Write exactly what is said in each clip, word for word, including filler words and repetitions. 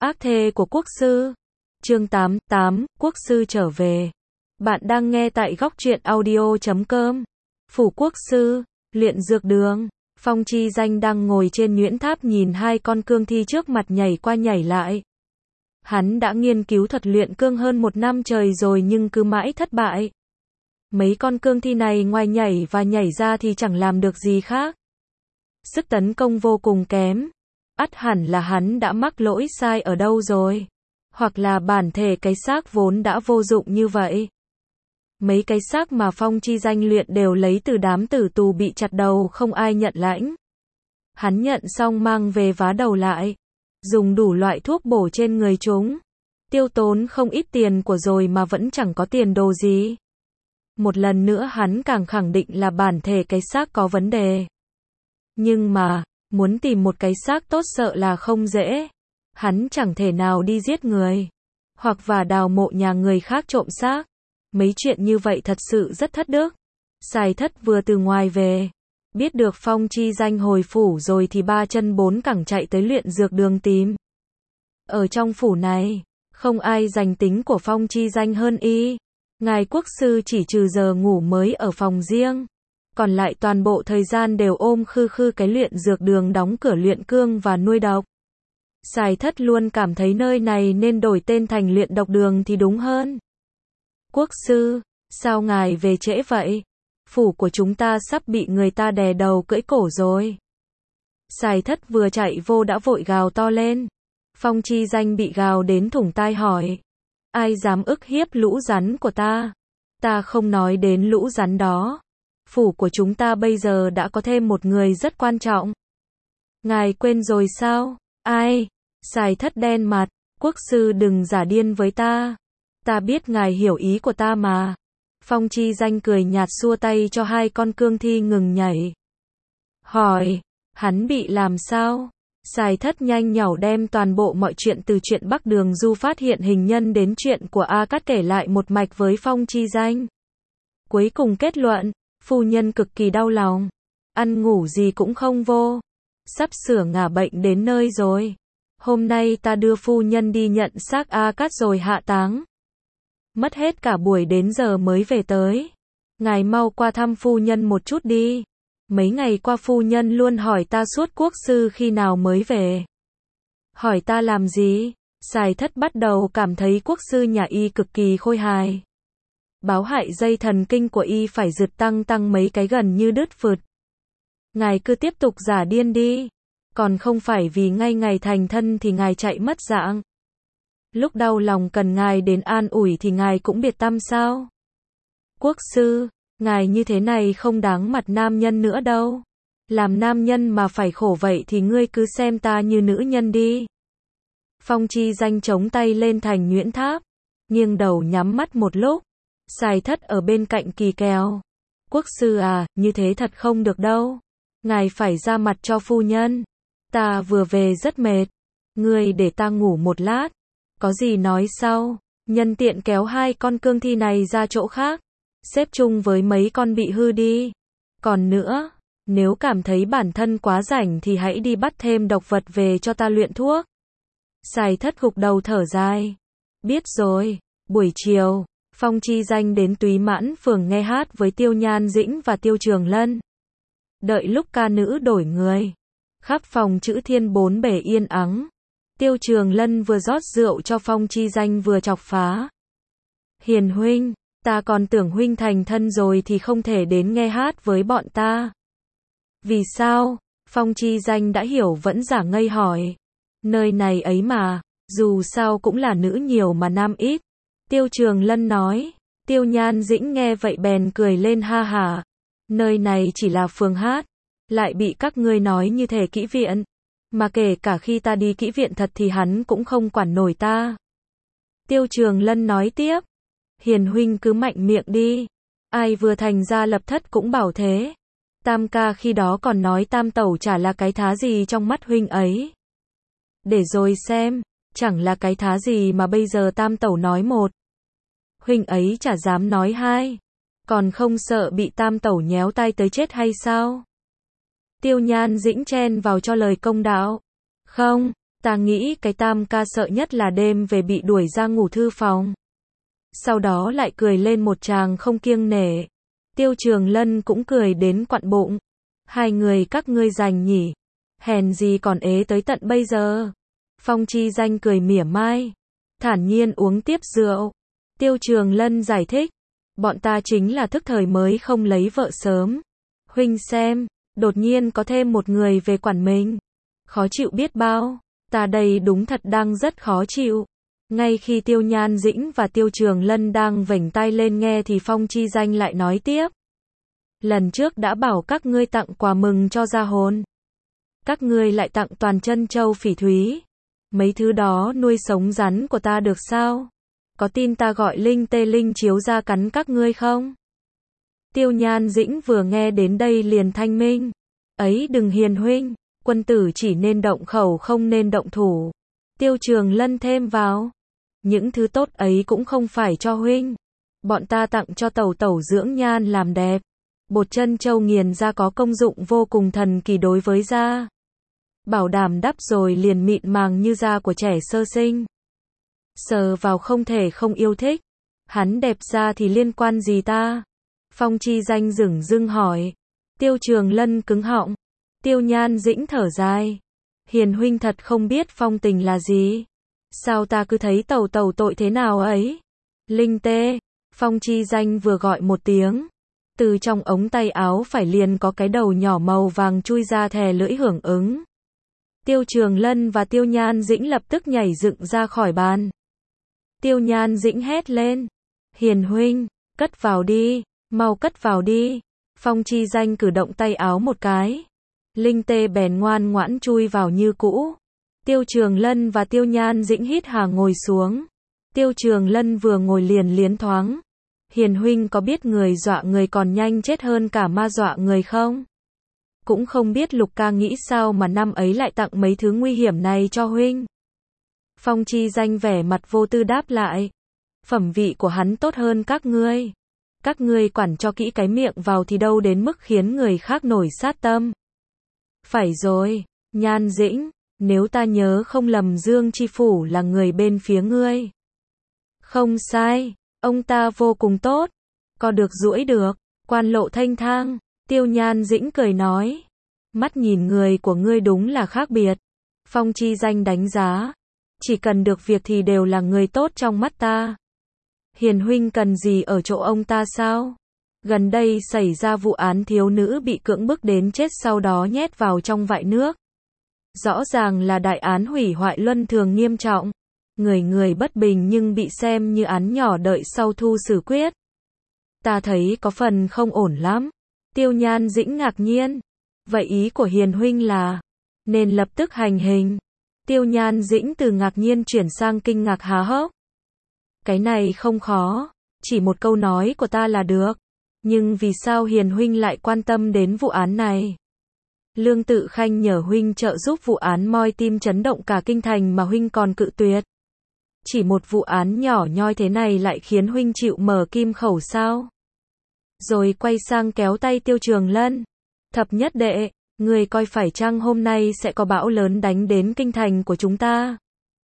Ác thê của quốc sư. Chương tám, tám, quốc sư trở về. Bạn đang nghe tại góc truyện audio chấm com. Phủ quốc sư, luyện dược đường. Phong Chi Danh đang ngồi trên nhuyễn tháp nhìn hai con cương thi trước mặt nhảy qua nhảy lại. Hắn đã nghiên cứu thuật luyện cương hơn một năm trời rồi nhưng cứ mãi thất bại. Mấy con cương thi này ngoài nhảy và nhảy ra thì chẳng làm được gì khác. Sức tấn công vô cùng kém. Ắt hẳn là hắn đã mắc lỗi sai ở đâu rồi. Hoặc là bản thể cái xác vốn đã vô dụng như vậy. Mấy cái xác mà Phong Chi Danh luyện đều lấy từ đám tử tù bị chặt đầu không ai nhận lãnh. Hắn nhận xong mang về vá đầu lại. Dùng đủ loại thuốc bổ trên người chúng. Tiêu tốn không ít tiền của rồi mà vẫn chẳng có tiền đồ gì. Một lần nữa hắn càng khẳng định là bản thể cái xác có vấn đề. Nhưng mà, muốn tìm một cái xác tốt sợ là không dễ. Hắn chẳng thể nào đi giết người. Hoặc và đào mộ nhà người khác trộm xác. Mấy chuyện như vậy thật sự rất thất đức. Sài Thất vừa từ ngoài về. Biết được Phong Chi Danh hồi phủ rồi thì ba chân bốn cẳng chạy tới luyện dược đường tìm. Ở trong phủ này, không ai giành tính của Phong Chi Danh hơn y. Ngài quốc sư chỉ trừ giờ ngủ mới ở phòng riêng. Còn lại toàn bộ thời gian đều ôm khư khư cái luyện dược đường đóng cửa luyện cương và nuôi độc. Sài Thất luôn cảm thấy nơi này nên đổi tên thành luyện độc đường thì đúng hơn. Quốc sư, sao ngài về trễ vậy? Phủ của chúng ta sắp bị người ta đè đầu cưỡi cổ rồi. Sài Thất vừa chạy vô đã vội gào to lên. Phong Chi Danh bị gào đến thủng tai hỏi. Ai dám ức hiếp lũ rắn của ta? Ta không nói đến lũ rắn đó. Phủ của chúng ta bây giờ đã có thêm một người rất quan trọng. Ngài quên rồi sao? Ai? Sài Thất đen mặt. Quốc sư đừng giả điên với ta. Ta biết ngài hiểu ý của ta mà. Phong Chi Danh cười nhạt xua tay cho hai con cương thi ngừng nhảy. Hỏi, hắn bị làm sao? Sài Thất nhanh nhảu đem toàn bộ mọi chuyện từ chuyện Bắc Đường Du phát hiện hình nhân đến chuyện của A Cát kể lại một mạch với Phong Chi Danh. Cuối cùng kết luận, phu nhân cực kỳ đau lòng. Ăn ngủ gì cũng không vô. Sắp sửa ngả bệnh đến nơi rồi. Hôm nay ta đưa phu nhân đi nhận xác A Cát rồi hạ táng. Mất hết cả buổi đến giờ mới về tới. Ngài mau qua thăm phu nhân một chút đi. Mấy ngày qua phu nhân luôn hỏi ta suốt quốc sư khi nào mới về. Hỏi ta làm gì? Sài Thất bắt đầu cảm thấy quốc sư nhà y cực kỳ khôi hài. Báo hại dây thần kinh của y phải giật tăng tăng mấy cái gần như đứt phượt. Ngài cứ tiếp tục giả điên đi. Còn không phải vì ngay ngày thành thân thì ngài chạy mất dạng. Lúc đau lòng cần ngài đến an ủi thì ngài cũng biệt tâm sao? Quốc sư, ngài như thế này không đáng mặt nam nhân nữa đâu. Làm nam nhân mà phải khổ vậy thì ngươi cứ xem ta như nữ nhân đi. Phong Chi Danh chống tay lên thành nhuyễn tháp. Nghiêng đầu nhắm mắt một lúc. Sài Thất ở bên cạnh kỳ kèo. Quốc sư à, như thế thật không được đâu. Ngài phải ra mặt cho phu nhân. Ta vừa về rất mệt. Ngươi để ta ngủ một lát. Có gì nói sau. Nhân tiện kéo hai con cương thi này ra chỗ khác. Xếp chung với mấy con bị hư đi. Còn nữa, nếu cảm thấy bản thân quá rảnh thì hãy đi bắt thêm độc vật về cho ta luyện thuốc. Sài Thất gục đầu thở dài. Biết rồi. Buổi chiều, Phong Chi Danh đến Túy Mãn Phường nghe hát với Tiêu Nhan Dĩnh và Tiêu Trường Lân. Đợi lúc ca nữ đổi người. Khắp phòng chữ thiên bốn bể yên ắng. Tiêu Trường Lân vừa rót rượu cho Phong Chi Danh vừa chọc phá. Hiền huynh, ta còn tưởng huynh thành thân rồi thì không thể đến nghe hát với bọn ta. Vì sao? Phong Chi Danh đã hiểu vẫn giả ngây hỏi. Nơi này ấy mà, dù sao cũng là nữ nhiều mà nam ít. Tiêu Trường Lân nói. Tiêu Nhan Dĩnh nghe vậy bèn cười lên ha hả. Nơi này chỉ là phường hát. Lại bị các ngươi nói như thể kỹ viện. Mà kể cả khi ta đi kỹ viện thật thì hắn cũng không quản nổi ta. Tiêu Trường Lân nói tiếp. Hiền huynh cứ mạnh miệng đi. Ai vừa thành ra lập thất cũng bảo thế. Tam ca khi đó còn nói tam tẩu chả là cái thá gì trong mắt huynh ấy. Để rồi xem, chẳng là cái thá gì mà bây giờ tam tẩu nói một. Huynh ấy chả dám nói hai. Còn không sợ bị tam tẩu nhéo tay tới chết hay sao? Tiêu Nhan Dĩnh chen vào cho lời công đạo. Không, Ta nghĩ cái tam ca sợ nhất là đêm về bị đuổi ra ngủ thư phòng. Sau đó lại cười lên một tràng không kiêng nể. Tiêu Trường Lân cũng cười đến quặn bụng. Hai người các ngươi rành nhỉ. Hèn gì còn ế tới tận bây giờ. Phong Chi Danh cười mỉa mai. Thản nhiên uống tiếp rượu. Tiêu Trường Lân giải thích. Bọn ta chính là thức thời mới không lấy vợ sớm. Huynh xem, đột nhiên có thêm một người về quản mình. Khó chịu biết bao. Ta đây đúng thật đang rất khó chịu. Ngay khi Tiêu Nhan Dĩnh và Tiêu Trường Lân đang vểnh tai lên nghe thì Phong Chi Danh lại nói tiếp. Lần trước đã bảo các ngươi tặng quà mừng cho gia hồn. Các ngươi lại tặng toàn chân châu phỉ thúy. Mấy thứ đó nuôi sống rắn của ta được sao? Có tin ta gọi Linh Tê Linh chiếu ra cắn các ngươi không? Tiêu Nhan Dĩnh vừa nghe đến đây liền thanh minh. Ấy đừng hiền huynh, quân tử chỉ nên động khẩu không nên động thủ. Tiêu Trường Lân thêm vào. Những thứ tốt ấy cũng không phải cho huynh. Bọn ta tặng cho tẩu tẩu dưỡng nhan làm đẹp. Bột chân châu nghiền ra có công dụng vô cùng thần kỳ đối với da. Bảo đảm đắp rồi liền mịn màng như da của trẻ sơ sinh. Sờ vào không thể không yêu thích. Hắn đẹp da thì liên quan gì ta? Phong Chi Danh dửng dưng hỏi. Tiêu Trường Lân cứng họng. Tiêu Nhan Dĩnh thở dài. Hiền huynh thật không biết phong tình là gì. Sao ta cứ thấy tẩu tẩu tội thế nào ấy? Linh Tê. Phong Chi Danh vừa gọi một tiếng. Từ trong ống tay áo phải liền có cái đầu nhỏ màu vàng chui ra thè lưỡi hưởng ứng. Tiêu Trường Lân và Tiêu Nhan Dĩnh lập tức nhảy dựng ra khỏi bàn. Tiêu Nhan Dĩnh hét lên. Hiền huynh, cất vào đi, mau cất vào đi. Phong Chi Danh cử động tay áo một cái. Linh Tê bèn ngoan ngoãn chui vào như cũ. Tiêu Trường Lân và Tiêu Nhan Dĩnh hít hà ngồi xuống. Tiêu Trường Lân vừa ngồi liền liến thoáng. Hiền huynh có biết người dọa người còn nhanh chết hơn cả ma dọa người không? Cũng không biết Lục ca nghĩ sao mà năm ấy lại tặng mấy thứ nguy hiểm này cho huynh. Phong Chi Danh vẻ mặt vô tư đáp lại. Phẩm vị của hắn tốt hơn các ngươi. Các ngươi quản cho kỹ cái miệng vào thì đâu đến mức khiến người khác nổi sát tâm. Phải rồi, Nhan Dĩnh, nếu ta nhớ không lầm Dương Chi Phủ là người bên phía ngươi. Không sai, ông ta vô cùng tốt. Có được duỗi được, quan lộ thanh thang. Tiêu Nhan Dĩnh cười nói. Mắt nhìn người của ngươi đúng là khác biệt. Phong Chi Danh đánh giá. Chỉ cần được việc thì đều là người tốt trong mắt ta. Hiền huynh cần gì ở chỗ ông ta sao? Gần đây xảy ra vụ án thiếu nữ bị cưỡng bức đến chết sau đó nhét vào trong vại nước. Rõ ràng là đại án hủy hoại luân thường nghiêm trọng. Người người bất bình nhưng bị xem như án nhỏ đợi sau thu xử quyết. Ta thấy có phần không ổn lắm. Tiêu Nhan Dĩnh ngạc nhiên. Vậy ý của hiền huynh là nên lập tức hành hình. Tiêu Nhan Dĩnh từ ngạc nhiên chuyển sang kinh ngạc há hốc. Cái này không khó, chỉ một câu nói của ta là được. Nhưng vì sao hiền huynh lại quan tâm đến vụ án này? Lương Tự Khanh nhờ huynh trợ giúp vụ án moi tim chấn động cả kinh thành mà huynh còn cự tuyệt. Chỉ một vụ án nhỏ nhoi thế này lại khiến huynh chịu mở kim khẩu sao? Rồi quay sang kéo tay Tiêu Trường Lân. Thập nhất đệ, người coi phải chăng hôm nay sẽ có bão lớn đánh đến kinh thành của chúng ta?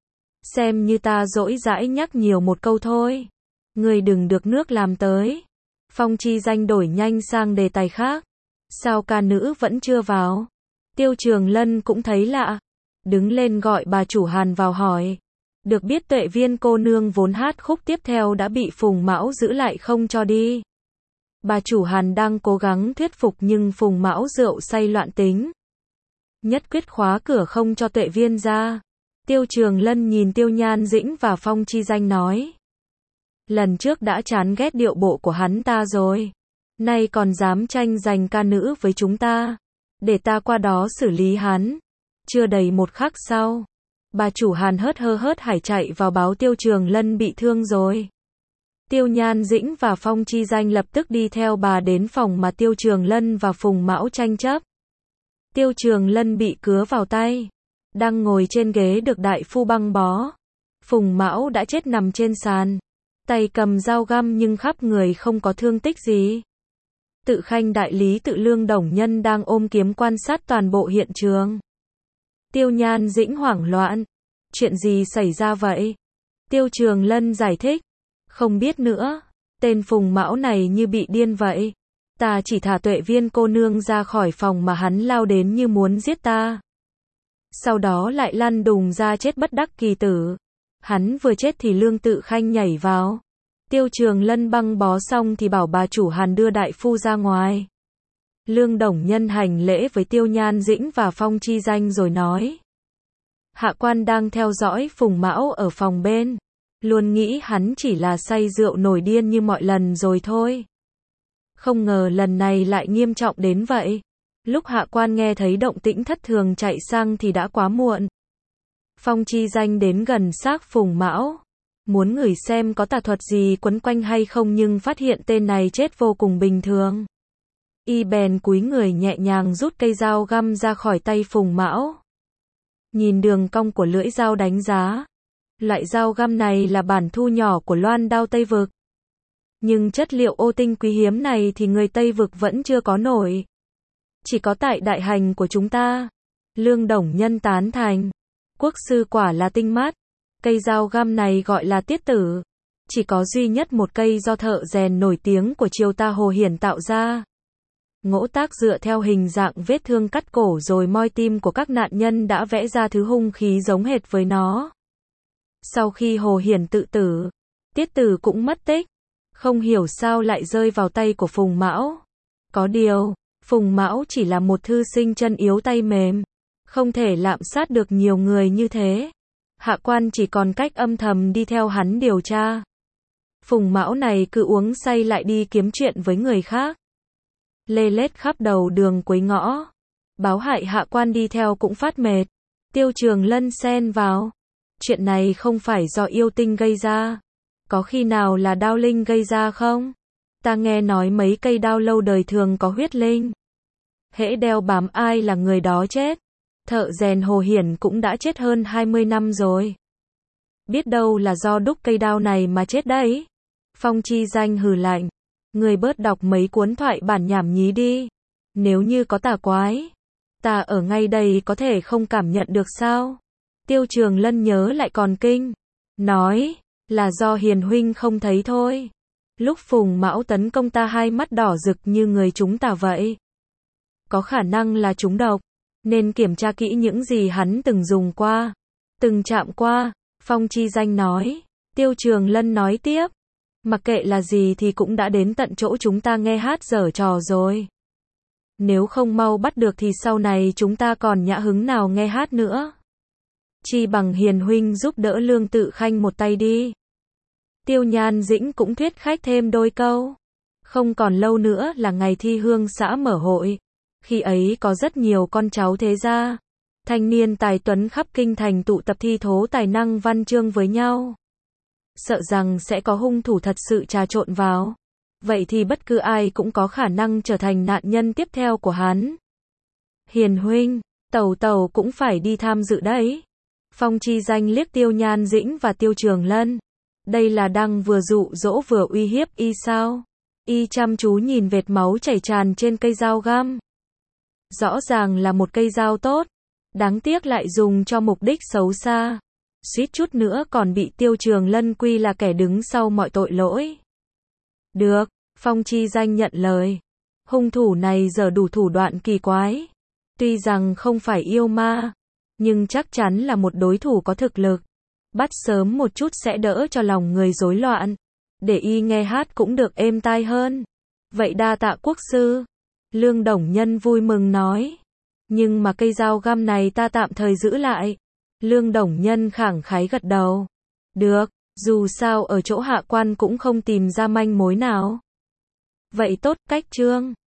Xem như ta dỗi dãi nhắc nhiều một câu thôi. Người đừng được nước làm tới. Phong Chi Danh đổi nhanh sang đề tài khác. Sao ca nữ vẫn chưa vào? Tiêu Trường Lân cũng thấy lạ. Đứng lên gọi bà chủ Hàn vào hỏi. Được biết Tuệ Viên cô nương vốn hát khúc tiếp theo đã bị Phùng Mão giữ lại không cho đi. Bà chủ Hàn đang cố gắng thuyết phục nhưng Phùng Mão rượu say loạn tính. Nhất quyết khóa cửa không cho Tuệ Viên ra. Tiêu Trường Lân nhìn Tiêu Nhan Dĩnh và Phong Chi Danh nói. Lần trước đã chán ghét điệu bộ của hắn ta rồi. Nay còn dám tranh giành ca nữ với chúng ta. Để ta qua đó xử lý hắn. Chưa đầy một khắc sau. Bà chủ Hàn hớt hơ hớt hải chạy vào báo Tiêu Trường Lân bị thương rồi. Tiêu Nhan Dĩnh và Phong Chi Danh lập tức đi theo bà đến phòng mà Tiêu Trường Lân và Phùng Mão tranh chấp. Tiêu Trường Lân bị cứa vào tay. Đang ngồi trên ghế được đại phu băng bó. Phùng Mão đã chết nằm trên sàn. Tay cầm dao găm nhưng khắp người không có thương tích gì. Tự Khanh đại lý Tự Lương Đồng Nhân đang ôm kiếm quan sát toàn bộ hiện trường. Tiêu Nhan Dĩnh hoảng loạn. Chuyện gì xảy ra vậy? Tiêu Trường Lân giải thích. Không biết nữa. Tên Phùng Mão này như bị điên vậy. Ta chỉ thả Tuệ Viên cô nương ra khỏi phòng mà hắn lao đến như muốn giết ta. Sau đó lại lăn đùng ra chết bất đắc kỳ tử. Hắn vừa chết thì Lương Tự Khanh nhảy vào. Tiêu Trường Lân băng bó xong thì bảo bà chủ Hàn đưa đại phu ra ngoài. Lương Đồng Nhân hành lễ với Tiêu Nhan Dĩnh và Phong Chi Danh rồi nói. Hạ quan đang theo dõi Phùng Mão ở phòng bên. Luôn nghĩ hắn chỉ là say rượu nổi điên như mọi lần rồi thôi. Không ngờ lần này lại nghiêm trọng đến vậy. Lúc hạ quan nghe thấy động tĩnh thất thường chạy sang thì đã quá muộn. Phong Chi Danh đến gần xác Phùng Mão. Muốn ngửi xem có tà thuật gì quấn quanh hay không nhưng phát hiện tên này chết vô cùng bình thường. Y bèn cúi người nhẹ nhàng rút cây dao găm ra khỏi tay Phùng Mão. Nhìn đường cong của lưỡi dao đánh giá. Loại dao găm này là bản thu nhỏ của loan đao Tây Vực. Nhưng chất liệu ô tinh quý hiếm này thì người Tây Vực vẫn chưa có nổi. Chỉ có tại đại hành của chúng ta. Lương Đồng Nhân tán thành. Quốc sư quả là tinh mắt. Cây dao găm này gọi là tiết tử. Chỉ có duy nhất một cây do thợ rèn nổi tiếng của triều ta Hồ Hiển tạo ra. Ngỗ tác dựa theo hình dạng vết thương cắt cổ rồi moi tim của các nạn nhân đã vẽ ra thứ hung khí giống hệt với nó. Sau khi Hồ Hiển tự tử, tiết tử cũng mất tích. Không hiểu sao lại rơi vào tay của Phùng Mão. Có điều, Phùng Mão chỉ là một thư sinh chân yếu tay mềm. Không thể lạm sát được nhiều người như thế. Hạ quan chỉ còn cách âm thầm đi theo hắn điều tra. Phùng Mão này cứ uống say lại đi kiếm chuyện với người khác. Lê lết khắp đầu đường quấy ngõ. Báo hại hạ quan đi theo cũng phát mệt. Tiêu Trường Lân xen vào. Chuyện này không phải do yêu tinh gây ra. Có khi nào là đao linh gây ra không? Ta nghe nói mấy cây đao lâu đời thường có huyết linh. Hễ đeo bám ai là người đó chết. Thợ rèn Hồ Hiển cũng đã chết hơn hai mươi năm rồi. Biết đâu là do đúc cây đao này mà chết đấy. Phong Chi Danh hừ lạnh. Người bớt đọc mấy cuốn thoại bản nhảm nhí đi. Nếu như có tà quái, ta ở ngay đây có thể không cảm nhận được sao? Tiêu Trường Lân nhớ lại còn kinh. Nói, là do Hiền huynh không thấy thôi. Lúc Phùng Mão tấn công ta hai mắt đỏ rực như người chúng ta vậy. Có khả năng là trúng độc. Nên kiểm tra kỹ những gì hắn từng dùng qua. Từng chạm qua. Phong Chi Danh nói. Tiêu Trường Lân nói tiếp. Mặc kệ là gì thì cũng đã đến tận chỗ chúng ta nghe hát giở trò rồi. Nếu không mau bắt được thì sau này chúng ta còn nhã hứng nào nghe hát nữa. Chi bằng Hiền huynh giúp đỡ Lương Tự Khanh một tay đi. Tiêu Nhan Dĩnh cũng thuyết khách thêm đôi câu. Không còn lâu nữa là ngày thi hương xã mở hội. Khi ấy có rất nhiều con cháu thế gia, thanh niên tài tuấn khắp kinh thành tụ tập thi thố tài năng văn chương với nhau. Sợ rằng sẽ có hung thủ thật sự trà trộn vào. Vậy thì bất cứ ai cũng có khả năng trở thành nạn nhân tiếp theo của hắn. Hiền huynh, tẩu tẩu cũng phải đi tham dự đấy. Phong Chi Danh liếc Tiêu Nhan Dĩnh và Tiêu Trường Lân. Đây là đang vừa dụ dỗ vừa uy hiếp y sao? Y chăm chú nhìn vệt máu chảy tràn trên cây dao găm. Rõ ràng là một cây dao tốt. Đáng tiếc lại dùng cho mục đích xấu xa. Suýt chút nữa còn bị Tiêu Trường Lân quy là kẻ đứng sau mọi tội lỗi. Được, Phong Chi Danh nhận lời. Hung thủ này giờ đủ thủ đoạn kỳ quái. Tuy rằng không phải yêu ma, nhưng chắc chắn là một đối thủ có thực lực. Bắt sớm một chút sẽ đỡ cho lòng người rối loạn. Để y nghe hát cũng được êm tai hơn. Vậy đa tạ quốc sư. Lương Đồng Nhân vui mừng nói. Nhưng mà cây dao găm này ta tạm thời giữ lại. Lương Đồng Nhân khẳng khái gật đầu. Được, dù sao ở chỗ hạ quan cũng không tìm ra manh mối nào. Vậy tốt, cách trương.